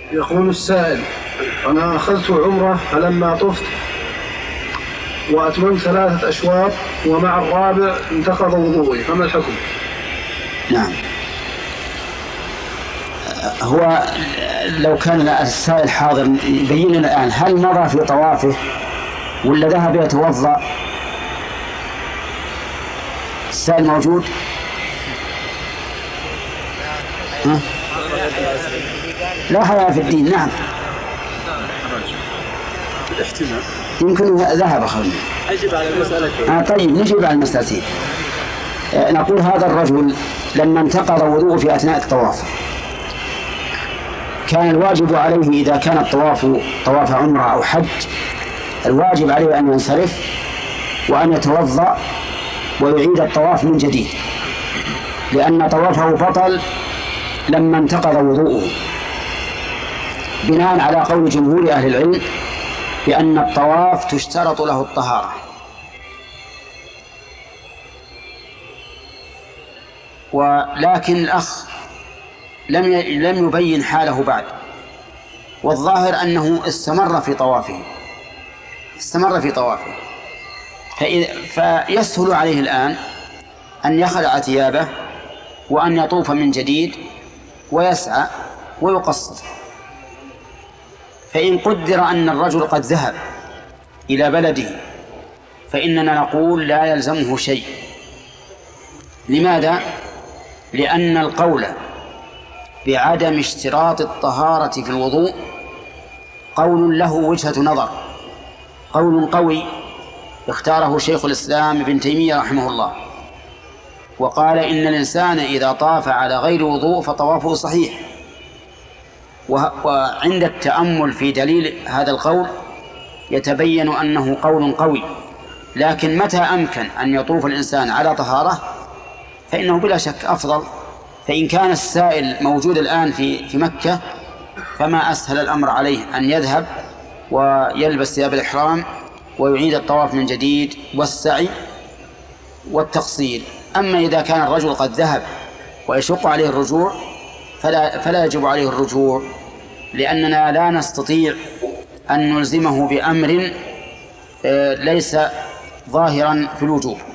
يقول السائل: أنا أخذت عمرة فلما طفت وأتممت 3 أشواط ومع الرابع انتقض وضوئي، فما الحكم؟ نعم، هو لو كان السائل حاضر يبين لنا الآن هل مضى في طوافه ولا ذهب يتوضأ؟ السائل موجود؟ لا حياة في الدين. نعم، يمكن ذهب خلنا. أجب على المسألتين. طيب نجيب على المسألتين. نقول هذا الرجل لما انتقض وضوءه في أثناء الطواف، كان الواجب عليه إذا كان الطواف طواف عمرة أو حج، الواجب عليه أن ينصرف وأن يتوضأ ويعيد الطواف من جديد، لأن طوافه بطل لما انتقض وضوءه، بناء على قول جمهور أهل العلم بأن الطواف تشترط له الطهارة. ولكن الأخ لم يبين حاله بعد، والظاهر أنه استمر في طوافه فيسهل عليه الآن أن يخلع ثيابه وأن يطوف من جديد ويسعى ويقصر. فإن قدر أن الرجل قد ذهب إلى بلده فإننا نقول لا يلزمه شيء. لماذا؟ لأن القول بعدم اشتراط الطهارة في الوضوء قول له وجهة نظر، قول قوي اختاره شيخ الإسلام ابن تيمية رحمه الله، وقال إن الإنسان إذا طاف على غير وضوء فطوافه صحيح. وعند التأمل في دليل هذا القول يتبين أنه قول قوي، لكن متى أمكن أن يطوف الإنسان على طهارة فإنه بلا شك أفضل. فإن كان السائل موجود الآن في مكة فما أسهل الأمر عليه أن يذهب ويلبس ثياب الإحرام ويعيد الطواف من جديد والسعي والتقصير. أما إذا كان الرجل قد ذهب ويشق عليه الرجوع فلا يجب عليه الرجوع، لأننا لا نستطيع أن نلزمه بأمر ليس ظاهرا في الوجوب.